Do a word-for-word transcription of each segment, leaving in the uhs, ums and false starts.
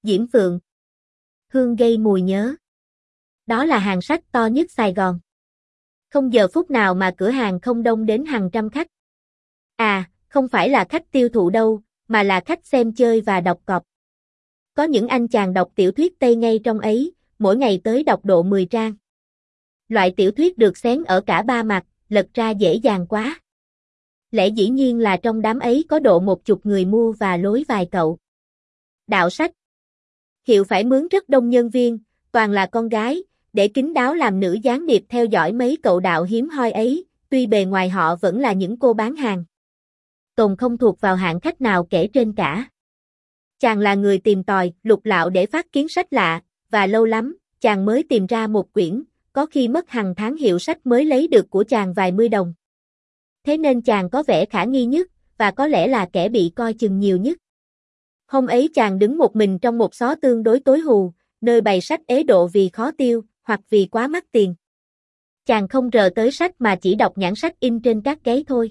Diễm Phượng. Hương gây mùi nhớ. Đó là hàng sách to nhất Sài Gòn. Không giờ phút nào mà cửa hàng không đông đến hàng trăm khách. À, không phải là khách tiêu thụ đâu, mà là khách xem chơi và đọc cọp. Có những anh chàng đọc tiểu thuyết Tây ngay trong ấy, mỗi ngày tới đọc độ mười trang. Loại tiểu thuyết được xén ở cả ba mặt, lật ra dễ dàng quá. Lẽ dĩ nhiên là trong đám ấy có độ một chục người mua và lối vài cậu. Đạo sách. Hiệu phải mướn rất đông nhân viên, toàn là con gái, để kín đáo làm nữ gián điệp theo dõi mấy cậu đạo hiếm hoi ấy, tuy bề ngoài họ vẫn là những cô bán hàng. Tồn không thuộc vào hạng khách nào kể trên cả. Chàng là người tìm tòi, lục lạo để phát kiến sách lạ, và lâu lắm, chàng mới tìm ra một quyển, có khi mất hàng tháng hiệu sách mới lấy được của chàng vài mươi đồng. Thế nên chàng có vẻ khả nghi nhất, và có lẽ là kẻ bị coi chừng nhiều nhất. Hôm ấy chàng đứng một mình trong một xó tương đối tối hù, nơi bày sách ế độ vì khó tiêu, hoặc vì quá mắc tiền. Chàng không rờ tới sách mà chỉ đọc nhãn sách in trên các gáy thôi.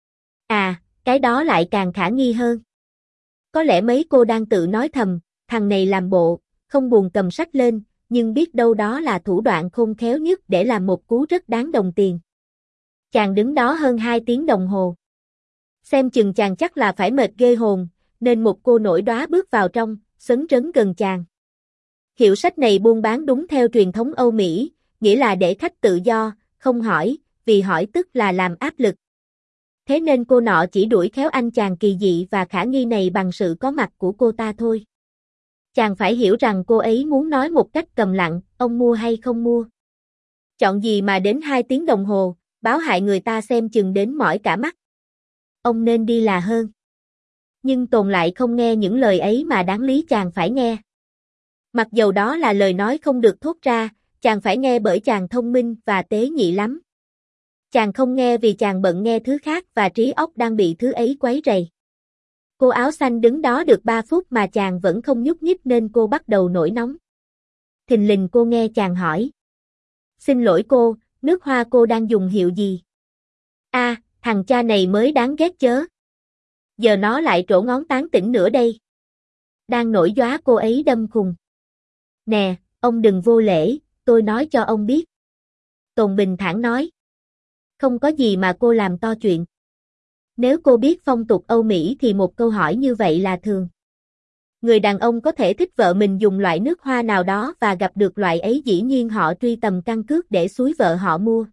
À, cái đó lại càng khả nghi hơn. Có lẽ mấy cô đang tự nói thầm, thằng này làm bộ, không buồn cầm sách lên, nhưng biết đâu đó là thủ đoạn khôn khéo nhất để làm một cú rất đáng đồng tiền. Chàng đứng đó hơn hai tiếng đồng hồ. Xem chừng chàng chắc là phải mệt ghê hồn, nên một cô nổi đóa bước vào trong, sấn rấn gần chàng. Hiệu sách này buôn bán đúng theo truyền thống Âu Mỹ, nghĩa là để khách tự do, không hỏi, vì hỏi tức là làm áp lực. Thế nên cô nọ chỉ đuổi khéo anh chàng kỳ dị và khả nghi này bằng sự có mặt của cô ta thôi. Chàng phải hiểu rằng cô ấy muốn nói một cách cầm lặng, ông mua hay không mua. Chọn gì mà đến hai tiếng đồng hồ, báo hại người ta xem chừng đến mỏi cả mắt. Ông nên đi là hơn. Nhưng Tồn lại không nghe những lời ấy mà đáng lý chàng phải nghe. Mặc dầu đó là lời nói không được thốt ra, chàng phải nghe bởi chàng thông minh và tế nhị lắm. Chàng không nghe vì chàng bận nghe thứ khác và trí óc đang bị thứ ấy quấy rầy. Cô áo xanh đứng đó được ba phút mà chàng vẫn không nhúc nhích nên cô bắt đầu nổi nóng. Thình lình cô nghe chàng hỏi. Xin lỗi cô, nước hoa cô đang dùng hiệu gì? A, à, thằng cha này mới đáng ghét chớ. Giờ nó lại trổ ngón tán tỉnh nữa đây. Đang nổi gióa cô ấy đâm khùng. Nè, ông đừng vô lễ, tôi nói cho ông biết. Tồn bình thản nói. Không có gì mà cô làm to chuyện. Nếu cô biết phong tục Âu Mỹ thì một câu hỏi như vậy là thường. Người đàn ông có thể thích vợ mình dùng loại nước hoa nào đó và gặp được loại ấy dĩ nhiên họ truy tầm căn cước để xúi vợ họ mua.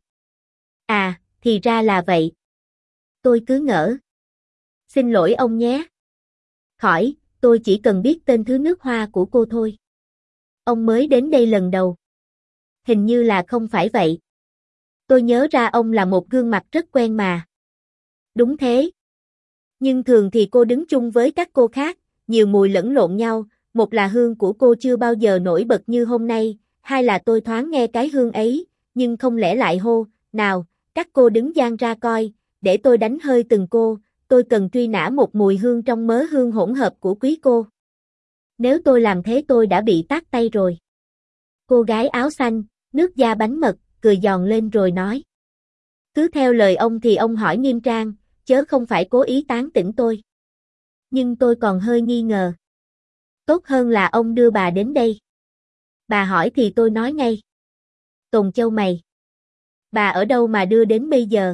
À, thì ra là vậy. Tôi cứ ngỡ. Xin lỗi ông nhé. Khỏi, tôi chỉ cần biết tên thứ nước hoa của cô thôi. Ông mới đến đây lần đầu. Hình như là không phải vậy. Tôi nhớ ra ông là một gương mặt rất quen mà. Đúng thế. Nhưng thường thì cô đứng chung với các cô khác, nhiều mùi lẫn lộn nhau, một là hương của cô chưa bao giờ nổi bật như hôm nay, hai là tôi thoáng nghe cái hương ấy, nhưng không lẽ lại hô, nào, các cô đứng dang ra coi, để tôi đánh hơi từng cô, tôi cần truy nã một mùi hương trong mớ hương hỗn hợp của quý cô. Nếu tôi làm thế tôi đã bị tát tay rồi. Cô gái áo xanh, nước da bánh mật, cười giòn lên rồi nói. Cứ theo lời ông thì ông hỏi nghiêm trang, chớ không phải cố ý tán tỉnh tôi. Nhưng tôi còn hơi nghi ngờ. Tốt hơn là ông đưa bà đến đây. Bà hỏi thì tôi nói ngay. Tồn châu mày. Bà ở đâu mà đưa đến bây giờ?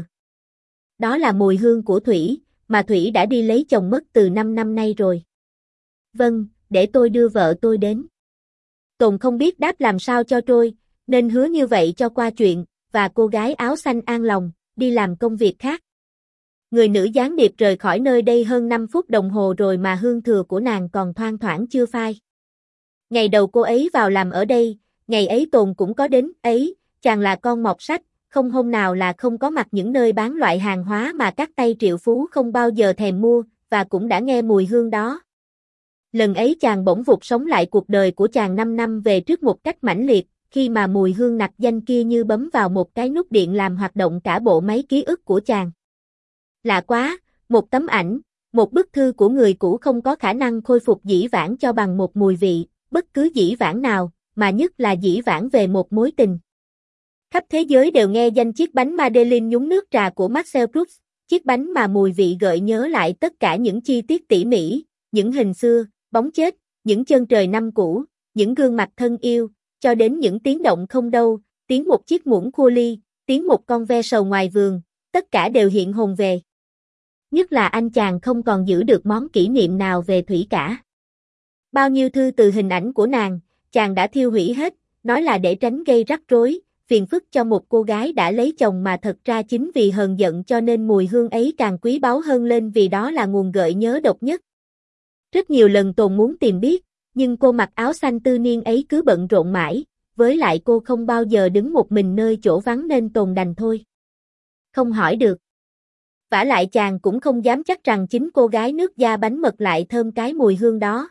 Đó là mùi hương của Thủy, mà Thủy đã đi lấy chồng mất từ năm năm nay rồi. Vâng, để tôi đưa vợ tôi đến. Tồn không biết đáp làm sao cho trôi, nên hứa như vậy cho qua chuyện, và cô gái áo xanh an lòng, đi làm công việc khác. Người nữ gián điệp rời khỏi nơi đây hơn năm phút đồng hồ rồi mà hương thừa của nàng còn thoang thoảng chưa phai. Ngày đầu cô ấy vào làm ở đây, ngày ấy Tồn cũng có đến, ấy, chàng là con mọt sách, không hôm nào là không có mặt những nơi bán loại hàng hóa mà các tay triệu phú không bao giờ thèm mua, và cũng đã nghe mùi hương đó. Lần ấy chàng bỗng vụt sống lại cuộc đời của chàng năm năm về trước một cách mãnh liệt, khi mà mùi hương nặc danh kia như bấm vào một cái nút điện làm hoạt động cả bộ máy ký ức của chàng. Lạ quá, một tấm ảnh, một bức thư của người cũ không có khả năng khôi phục dĩ vãng cho bằng một mùi vị, bất cứ dĩ vãng nào, mà nhất là dĩ vãng về một mối tình. Khắp thế giới đều nghe danh chiếc bánh Madeleine nhúng nước trà của Marcel Proust, chiếc bánh mà mùi vị gợi nhớ lại tất cả những chi tiết tỉ mỉ, những hình xưa, bóng chết, những chân trời năm cũ, những gương mặt thân yêu, cho đến những tiếng động không đâu, tiếng một chiếc muỗng khua ly, tiếng một con ve sầu ngoài vườn, tất cả đều hiện hồn về. Nhất là anh chàng không còn giữ được món kỷ niệm nào về Thủy cả. Bao nhiêu thư từ hình ảnh của nàng, chàng đã thiêu hủy hết, nói là để tránh gây rắc rối, phiền phức cho một cô gái đã lấy chồng mà thật ra chính vì hờn giận cho nên mùi hương ấy càng quý báu hơn lên vì đó là nguồn gợi nhớ độc nhất. Rất nhiều lần Tồn muốn tìm biết, nhưng cô mặc áo xanh tư niên ấy cứ bận rộn mãi, với lại cô không bao giờ đứng một mình nơi chỗ vắng nên Tồn đành thôi. Không hỏi được. Vả lại chàng cũng không dám chắc rằng chính cô gái nước da bánh mật lại thơm cái mùi hương đó.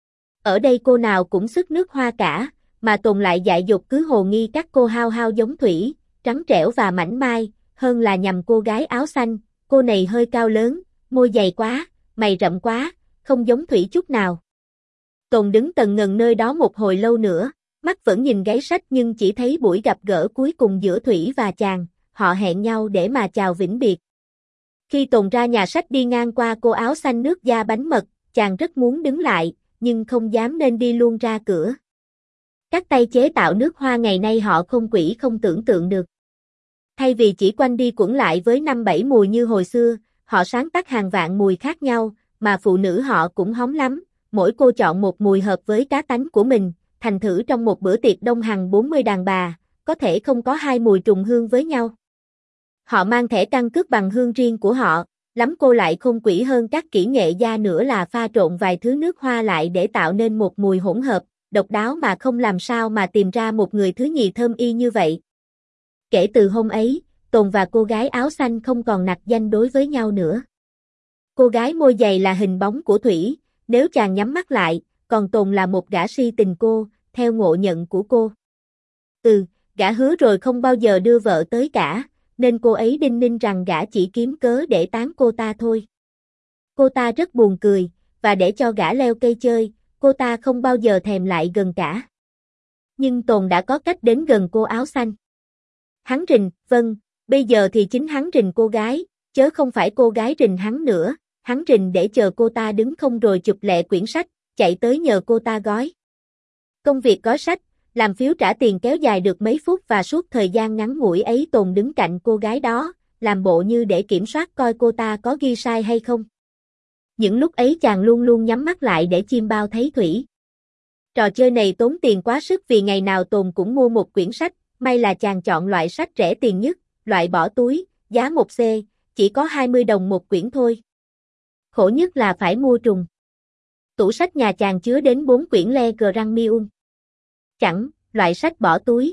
Ở đây cô nào cũng sức nước hoa cả, mà Tồn lại dại dột cứ hồ nghi các cô hao hao giống Thủy, trắng trẻo và mảnh mai, hơn là nhằm cô gái áo xanh, cô này hơi cao lớn, môi dày quá, mày rậm quá, không giống Thủy chút nào. Tồn đứng tần ngần nơi đó một hồi lâu nữa, mắt vẫn nhìn gáy sách nhưng chỉ thấy buổi gặp gỡ cuối cùng giữa Thủy và chàng, họ hẹn nhau để mà chào vĩnh biệt. Khi Tồn ra nhà sách đi ngang qua cô áo xanh nước da bánh mật, chàng rất muốn đứng lại, nhưng không dám nên đi luôn ra cửa. Các tay chế tạo nước hoa ngày nay họ không quỷ không tưởng tượng được. Thay vì chỉ quanh đi quẩn lại với năm bảy mùi như hồi xưa, họ sáng tác hàng vạn mùi khác nhau, mà phụ nữ họ cũng hóng lắm, mỗi cô chọn một mùi hợp với cá tánh của mình, thành thử trong một bữa tiệc đông hàng bốn mươi đàn bà, có thể không có hai mùi trùng hương với nhau. Họ mang thẻ căn cước bằng hương riêng của họ, lắm cô lại khôn quỷ hơn các kỹ nghệ gia nữa là pha trộn vài thứ nước hoa lại để tạo nên một mùi hỗn hợp, độc đáo mà không làm sao mà tìm ra một người thứ nhì thơm y như vậy. Kể từ hôm ấy, Tồn và cô gái áo xanh không còn nặc danh đối với nhau nữa. Cô gái môi dày là hình bóng của Thủy, nếu chàng nhắm mắt lại, còn Tồn là một gã si tình cô, theo ngộ nhận của cô. Ừ, gã hứa rồi không bao giờ đưa vợ tới cả, nên cô ấy đinh ninh rằng gã chỉ kiếm cớ để tán cô ta thôi. Cô ta rất buồn cười, và để cho gã leo cây chơi, cô ta không bao giờ thèm lại gần cả. Nhưng Tồn đã có cách đến gần cô áo xanh. Hắn rình, vâng, bây giờ thì chính hắn rình cô gái, chớ không phải cô gái rình hắn nữa, hắn rình để chờ cô ta đứng không rồi chụp lẹ quyển sách, chạy tới nhờ cô ta gói. Công việc gói sách, làm phiếu trả tiền kéo dài được mấy phút và suốt thời gian ngắn ngủi ấy Tồn đứng cạnh cô gái đó, làm bộ như để kiểm soát coi cô ta có ghi sai hay không. Những lúc ấy chàng luôn luôn nhắm mắt lại để chiêm bao thấy Thủy. Trò chơi này tốn tiền quá sức vì ngày nào Tồn cũng mua một quyển sách, may là chàng chọn loại sách rẻ tiền nhất, loại bỏ túi, giá một xê, chỉ có hai mươi đồng một quyển thôi. Khổ nhất là phải mua trùng. Tủ sách nhà chàng chứa đến bốn quyển Le Grand Miun. Chẳng, loại sách bỏ túi.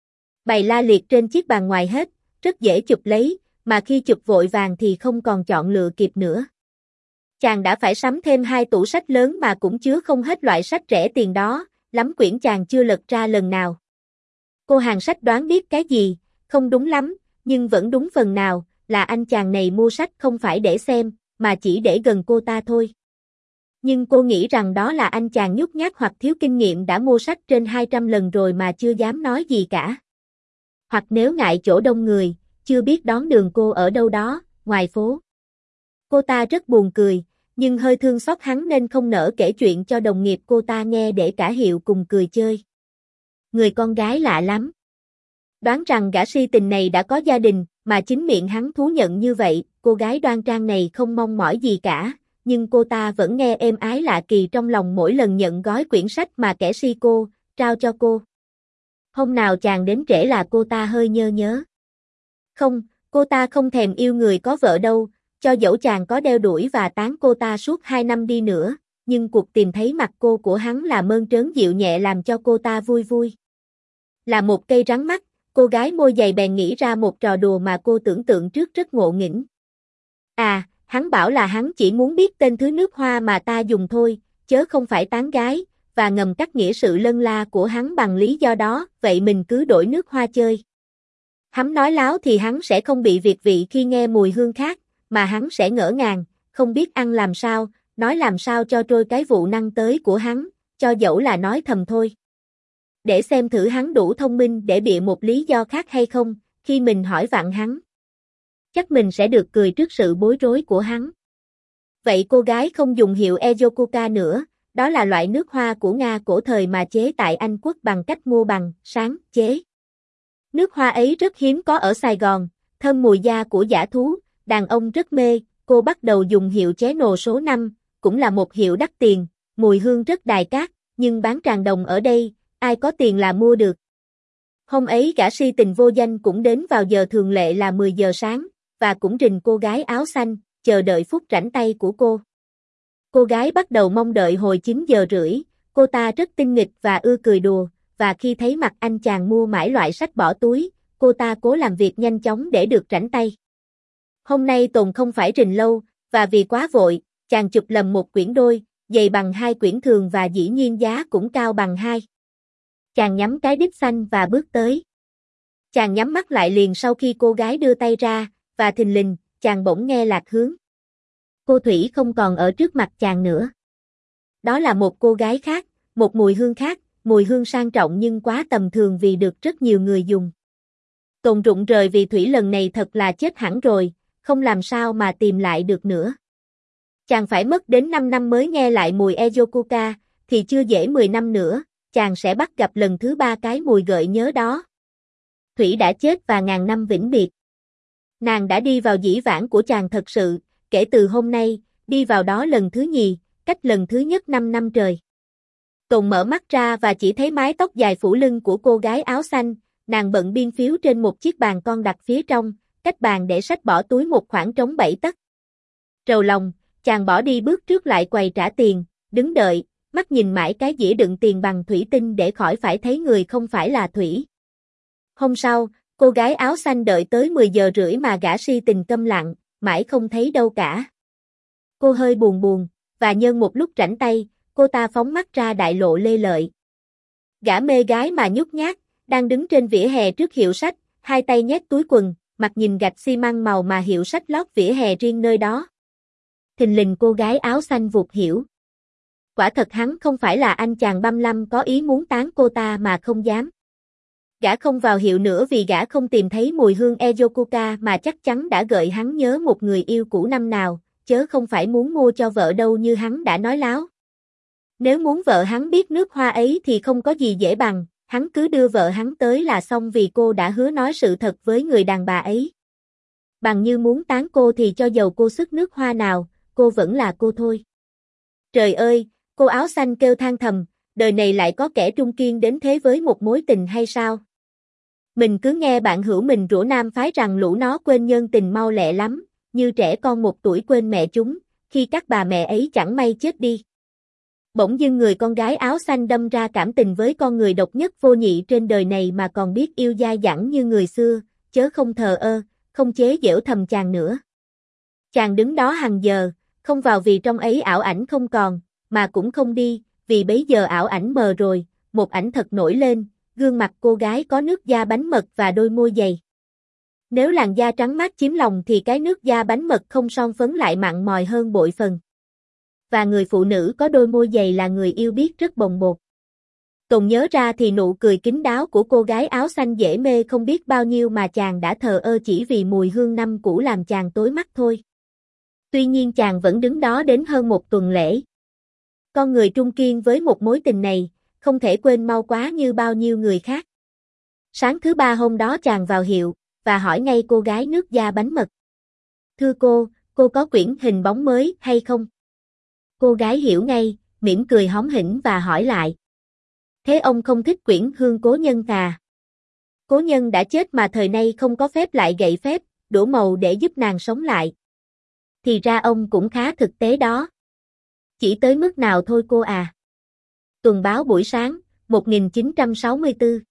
Bày la liệt trên chiếc bàn ngoài hết, rất dễ chụp lấy, mà khi chụp vội vàng thì không còn chọn lựa kịp nữa. Chàng đã phải sắm thêm hai tủ sách lớn mà cũng chứa không hết loại sách rẻ tiền đó, lắm quyển chàng chưa lật ra lần nào. Cô hàng sách đoán biết cái gì, không đúng lắm, nhưng vẫn đúng phần nào, là anh chàng này mua sách không phải để xem, mà chỉ để gần cô ta thôi. Nhưng cô nghĩ rằng đó là anh chàng nhút nhát hoặc thiếu kinh nghiệm đã mua sách trên hai trăm lần rồi mà chưa dám nói gì cả. Hoặc nếu ngại chỗ đông người, chưa biết đón đường cô ở đâu đó, ngoài phố. Cô ta rất buồn cười, nhưng hơi thương xót hắn nên không nỡ kể chuyện cho đồng nghiệp cô ta nghe để cả hiệu cùng cười chơi. Người con gái lạ lắm. Đoán rằng gã si tình này đã có gia đình, mà chính miệng hắn thú nhận như vậy, cô gái đoan trang này không mong mỏi gì cả, nhưng cô ta vẫn nghe êm ái lạ kỳ trong lòng mỗi lần nhận gói quyển sách mà kẻ si cô, trao cho cô. Hôm nào chàng đến trễ là cô ta hơi nhơ nhớ. Không, cô ta không thèm yêu người có vợ đâu, cho dẫu chàng có đeo đuổi và tán cô ta suốt hai năm đi nữa, nhưng cuộc tìm thấy mặt cô của hắn là mơn trớn dịu nhẹ làm cho cô ta vui vui. Là một cây rắn mắt, cô gái môi dày bèn nghĩ ra một trò đùa mà cô tưởng tượng trước rất ngộ nghĩnh. À, hắn bảo là hắn chỉ muốn biết tên thứ nước hoa mà ta dùng thôi, chớ không phải tán gái, và ngầm cắt nghĩa sự lân la của hắn bằng lý do đó, vậy mình cứ đổi nước hoa chơi. Hắn nói láo thì hắn sẽ không bị việt vị khi nghe mùi hương khác, mà hắn sẽ ngỡ ngàng, không biết ăn làm sao, nói làm sao cho trôi cái vụ năng tới của hắn, cho dẫu là nói thầm thôi. Để xem thử hắn đủ thông minh để bịa một lý do khác hay không, khi mình hỏi vặn hắn. Chắc mình sẽ được cười trước sự bối rối của hắn. Vậy cô gái không dùng hiệu Ejokuka nữa, đó là loại nước hoa của Nga cổ thời mà chế tại Anh quốc bằng cách mua bằng, sáng, chế. Nước hoa ấy rất hiếm có ở Sài Gòn, thơm mùi da của dã thú, đàn ông rất mê, cô bắt đầu dùng hiệu Cheno số năm, cũng là một hiệu đắt tiền, mùi hương rất đài cát, nhưng bán tràn đồng ở đây, ai có tiền là mua được. Hôm ấy gã si tình vô danh cũng đến vào giờ thường lệ là mười giờ sáng, và cũng rình cô gái áo xanh, chờ đợi phút rảnh tay của cô. Cô gái bắt đầu mong đợi hồi chín giờ rưỡi, cô ta rất tinh nghịch và ưa cười đùa, và khi thấy mặt anh chàng mua mãi loại sách bỏ túi, cô ta cố làm việc nhanh chóng để được rảnh tay. Hôm nay Tùng không phải rình lâu, và vì quá vội, chàng chụp lầm một quyển đôi, dày bằng hai quyển thường và dĩ nhiên giá cũng cao bằng hai. Chàng nhắm cái đít xanh và bước tới. Chàng nhắm mắt lại liền sau khi cô gái đưa tay ra, và thình lình, chàng bỗng nghe lạc hướng. Cô Thủy không còn ở trước mặt chàng nữa. Đó là một cô gái khác, một mùi hương khác, mùi hương sang trọng nhưng quá tầm thường vì được rất nhiều người dùng. Tùng rụng rời vì Thủy lần này thật là chết hẳn rồi, không làm sao mà tìm lại được nữa. Chàng phải mất đến năm năm mới nghe lại mùi Ejokuka, thì chưa dễ mười năm nữa, chàng sẽ bắt gặp lần thứ ba cái mùi gợi nhớ đó. Thủy đã chết và ngàn năm vĩnh biệt. Nàng đã đi vào dĩ vãng của chàng thật sự, kể từ hôm nay, đi vào đó lần thứ nhì, cách lần thứ nhất năm năm trời. Tùng mở mắt ra và chỉ thấy mái tóc dài phủ lưng của cô gái áo xanh, nàng bận biên phiếu trên một chiếc bàn con đặt phía trong, cách bàn để sách bỏ túi một khoảng trống bảy tấc. Rầu lòng, chàng bỏ đi bước trước lại quầy trả tiền, đứng đợi, mắt nhìn mãi cái dĩa đựng tiền bằng thủy tinh để khỏi phải thấy người không phải là Thủy. Hôm sau, cô gái áo xanh đợi tới mười giờ rưỡi mà gã si tình câm lặng, mãi không thấy đâu cả. Cô hơi buồn buồn, và nhân một lúc rảnh tay, cô ta phóng mắt ra đại lộ Lê Lợi. Gã mê gái mà nhút nhát, đang đứng trên vỉa hè trước hiệu sách, hai tay nhét túi quần, mặt nhìn gạch xi măng màu mà hiệu sách lót vỉa hè riêng nơi đó. Thình lình cô gái áo xanh vụt hiểu. Quả thật hắn không phải là anh chàng băm lăm có ý muốn tán cô ta mà không dám. Gã không vào hiệu nữa vì gã không tìm thấy mùi hương Ejokuka mà chắc chắn đã gợi hắn nhớ một người yêu cũ năm nào, chớ không phải muốn mua cho vợ đâu như hắn đã nói láo. Nếu muốn vợ hắn biết nước hoa ấy thì không có gì dễ bằng, hắn cứ đưa vợ hắn tới là xong vì cô đã hứa nói sự thật với người đàn bà ấy. Bằng như muốn tán cô thì cho dầu cô sức nước hoa nào, cô vẫn là cô thôi. Trời ơi, cô áo xanh kêu than thầm, đời này lại có kẻ trung kiên đến thế với một mối tình hay sao? Mình cứ nghe bạn hữu mình rủa nam phái rằng lũ nó quên nhân tình mau lẹ lắm, như trẻ con một tuổi quên mẹ chúng, khi các bà mẹ ấy chẳng may chết đi. Bỗng dưng người con gái áo xanh đâm ra cảm tình với con người độc nhất vô nhị trên đời này mà còn biết yêu dai dẳng như người xưa, chớ không thờ ơ, không chế giễu thầm chàng nữa. Chàng đứng đó hàng giờ, không vào vì trong ấy ảo ảnh không còn, mà cũng không đi, vì bấy giờ ảo ảnh mờ rồi, một ảnh thật nổi lên, gương mặt cô gái có nước da bánh mật và đôi môi dày. Nếu làn da trắng mát chiếm lòng thì cái nước da bánh mật không son phấn lại mặn mòi hơn bội phần. Và người phụ nữ có đôi môi dày là người yêu biết rất bồng bột. Tùng nhớ ra thì nụ cười kín đáo của cô gái áo xanh dễ mê không biết bao nhiêu mà chàng đã thờ ơ chỉ vì mùi hương năm cũ làm chàng tối mắt thôi. Tuy nhiên chàng vẫn đứng đó đến hơn một tuần lễ. Con người trung kiên với một mối tình này, không thể quên mau quá như bao nhiêu người khác. Sáng thứ ba hôm đó chàng vào hiệu, và hỏi ngay cô gái nước da bánh mật. Thưa cô, cô có quyển hình bóng mới hay không? Cô gái hiểu ngay, mỉm cười hóm hỉnh và hỏi lại. Thế ông không thích quyển hương cố nhân à? Cố nhân đã chết mà thời nay không có phép lại gậy phép, đổ màu để giúp nàng sống lại. Thì ra ông cũng khá thực tế đó. Chỉ tới mức nào thôi cô à? Tuần báo buổi sáng, một nghìn chín trăm sáu mươi tư